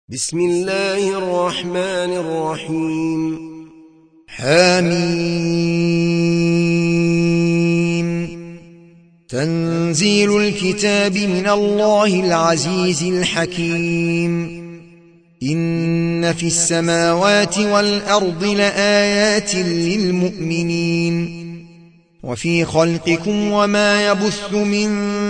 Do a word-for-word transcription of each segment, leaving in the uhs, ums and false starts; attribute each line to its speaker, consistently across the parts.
Speaker 1: بسم الله الرحمن الرحيم.
Speaker 2: حميم. تنزيل الكتاب من الله العزيز الحكيم. إن في السماوات والأرض لآيات للمؤمنين وفي خلقكم وما يبث من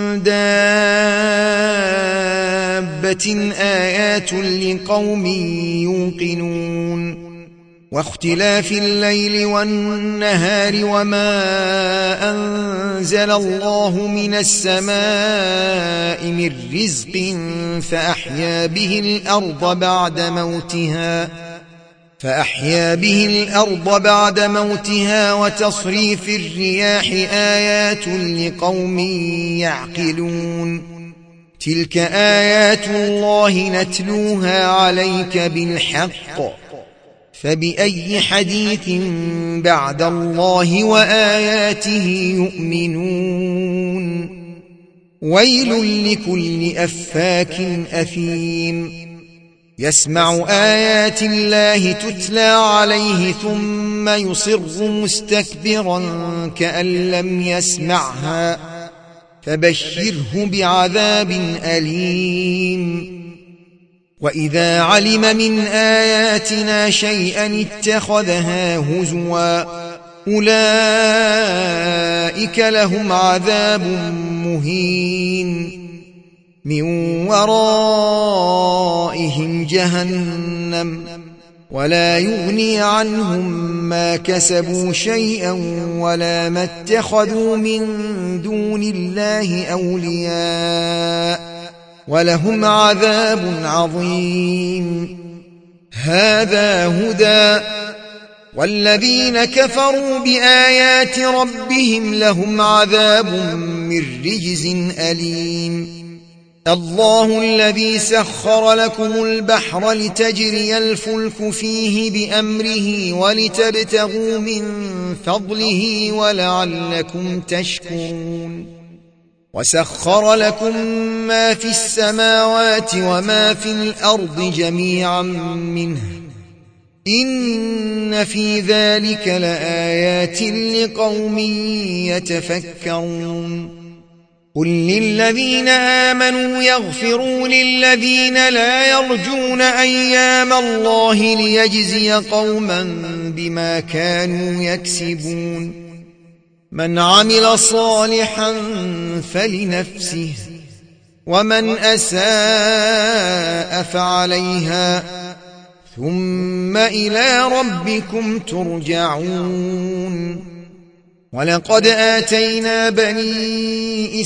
Speaker 2: دابة آيات لقوم يوقنون واختلاف الليل والنهار وما أنزل الله من السماء من رزق فأحيا به الأرض بعد موتها فأحيا به الأرض بعد موتها وتصريف الرياح آيات لقوم يعقلون. تلك آيات الله نتلوها عليك بالحق فبأي حديث بعد الله وآياته يؤمنون. ويل لكل أفاك أثيم يسمع آيات الله تتلى عليه ثم يصر مستكبرا كأن لم يسمعها فبشره بعذاب أليم. وإذا علم من آياتنا شيئا اتخذها هزوا أولئك لهم عذاب مهين من ورائهم جهنم ولا يغني عنهم ما كسبوا شيئا ولا ما اتخذوا من دون الله أولياء ولهم عذاب عظيم. هذا هدى والذين كفروا بآيات ربهم لهم عذاب من رجز أليم. الله الذي سخر لكم البحر لتجري الفلك فيه بأمره ولتبتغوا من فضله ولعلكم تشكرون. وسخر لكم ما في السماوات وما في الأرض جميعا منه إن في ذلك لآيات لقوم يتفكرون. قل للذين آمنوا يغفروا للذين لا يرجون أيام الله ليجزي قوما بما كانوا يكسبون. من عمل صالحا فلنفسه ومن أساء فعليها ثم إلى ربكم ترجعون. ولقد آتينا بني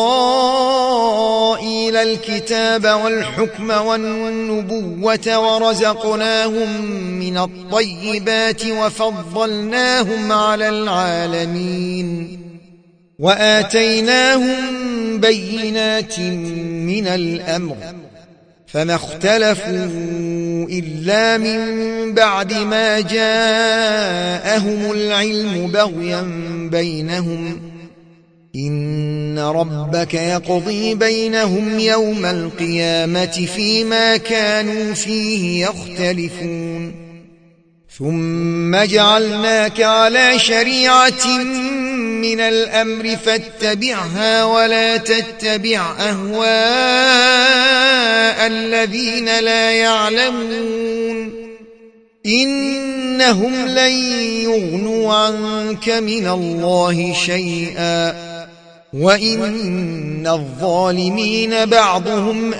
Speaker 2: إسرائيل الكتاب والحكم والنبوة ورزقناهم من الطيبات وفضلناهم على العالمين وآتيناهم بينات من الأمر فما اختلفوا إلا من بعد ما جاءهم العلم بغيا بينهم إن ربك يقضي بينهم يوم القيامة فيما كانوا فيه يختلفون. ثم جعلناك على شريعة من الأمر فاتبعها ولا تتبع أهواء الذين لا يعلمون إنهم لن يغنوا عنك من الله شيئا وإن الظالمين بعضهم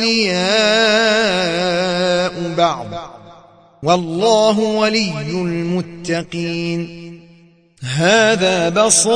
Speaker 2: أولياء بعض والله ولي المتقين. هذا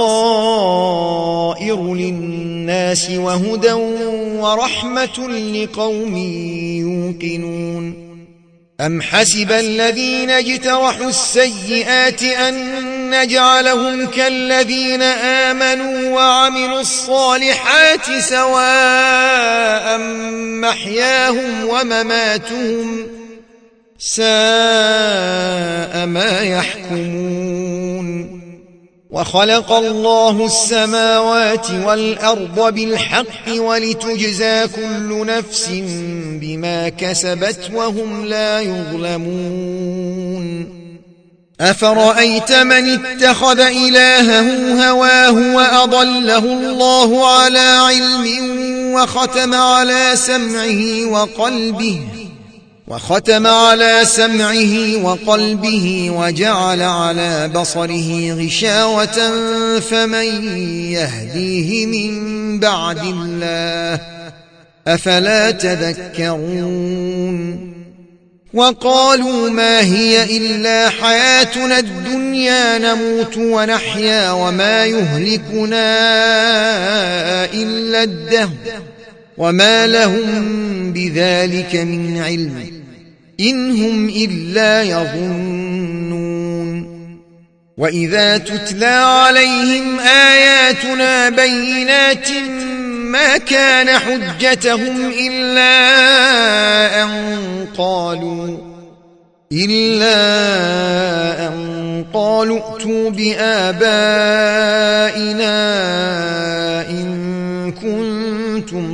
Speaker 2: بصائر للناس وهدى ورحمة لقوم يوقنون. أم حسب الذين اجترحوا السيئات أن نجعلهم كالذين آمنوا وعملوا الصالحات سواء محياهم ومماتهم ساء ما يحكمون. وخلق الله السماوات والأرض بالحق ولتجزى كل نفس بما كسبت وهم لا يظلمون أفرأيت من اتخذ إلهه هواه وأضله الله على علم وختم على سمعه وقلبه وختم على سمعه وقلبه وجعل على بصره غشاوة فمن يهديه من بعد الله أفلا تذكرون وقالوا ما هي إلا حياتنا الدنيا نموت ونحيا وما يهلكنا إلا الدهر وما لهم بذلك من علم إن هم إلا يظنون وإذا تتلى عليهم آياتنا بينات ما كان حجتهم إلا أن قالوا إلا أن قالوا ائتوا بآبائنا إن كنتم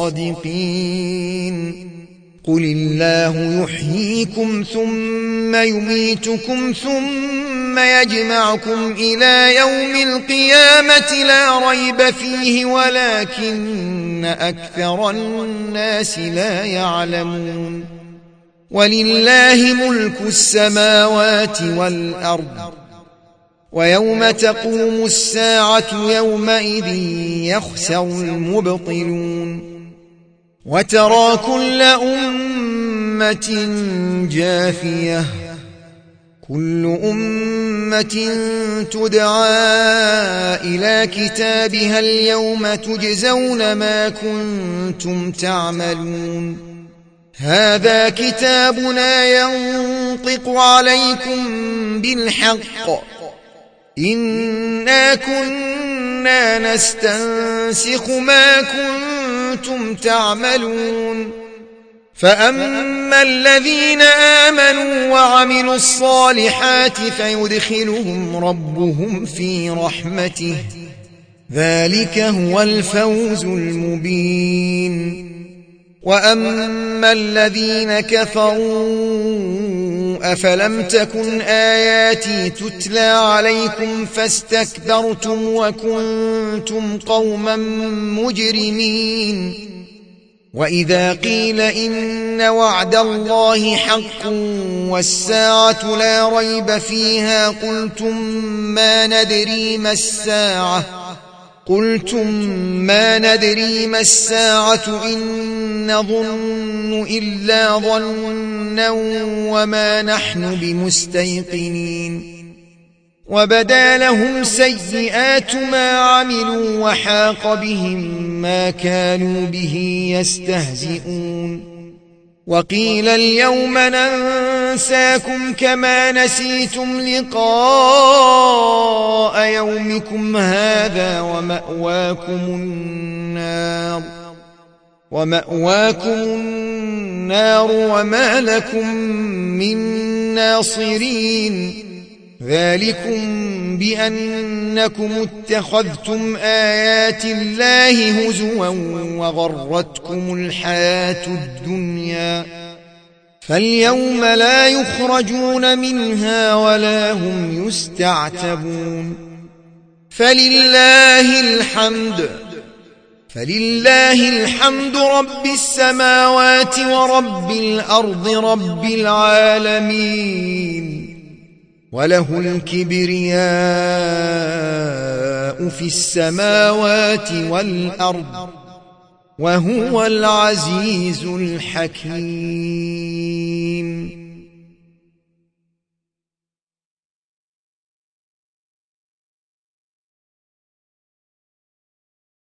Speaker 2: صادقين قل الله يحييكم ثم يميتكم ثم يجمعكم إلى يوم القيامة لا ريب فيه ولكن أكثر الناس لا يعلمون ولله ملك السماوات والأرض ويوم تقوم الساعة يومئذ يخسر المبطلون وترى كل أمة جاثية كل أمة تدعى إلى كتابها اليوم تجزون ما كنتم تعملون هذا كتابنا ينطق عليكم بالحق إنا كنا نستنسخ ما كنتم تعملون فأما الذين آمنوا وعملوا الصالحات فيدخلهم ربهم في رحمته ذلك هو الفوز المبين وأما الذين كفروا أفلم تكن آياتي تتلى عليكم فاستكبرتم وكنتم قوما مجرمين وإذا قيل إن وعد الله حق والساعة لا ريب فيها قلتم ما ندري ما الساعة قلتم ما ندري ما الساعة إن نظن إلا ظنا وما نحن بمستيقنين وبدا لهم سيئات ما عملوا وحاق بهم ما كانوا به يستهزئون وقيل اليوم ننساكم كما نسيتم لقاء يومكم هذا ومأواكم النار ومأواكم النار وما لكم من ناصرين ذلكم بأنكم اتخذتم آيات الله هزوا وغرتكم الحياة الدنيا فاليوم لا يخرجون منها ولا هم يستعتبون فلله الحمد فلله الحمد رب السماوات ورب الأرض رب العالمين وله الكبرياء في السماوات والأرض وهو العزيز الحكيم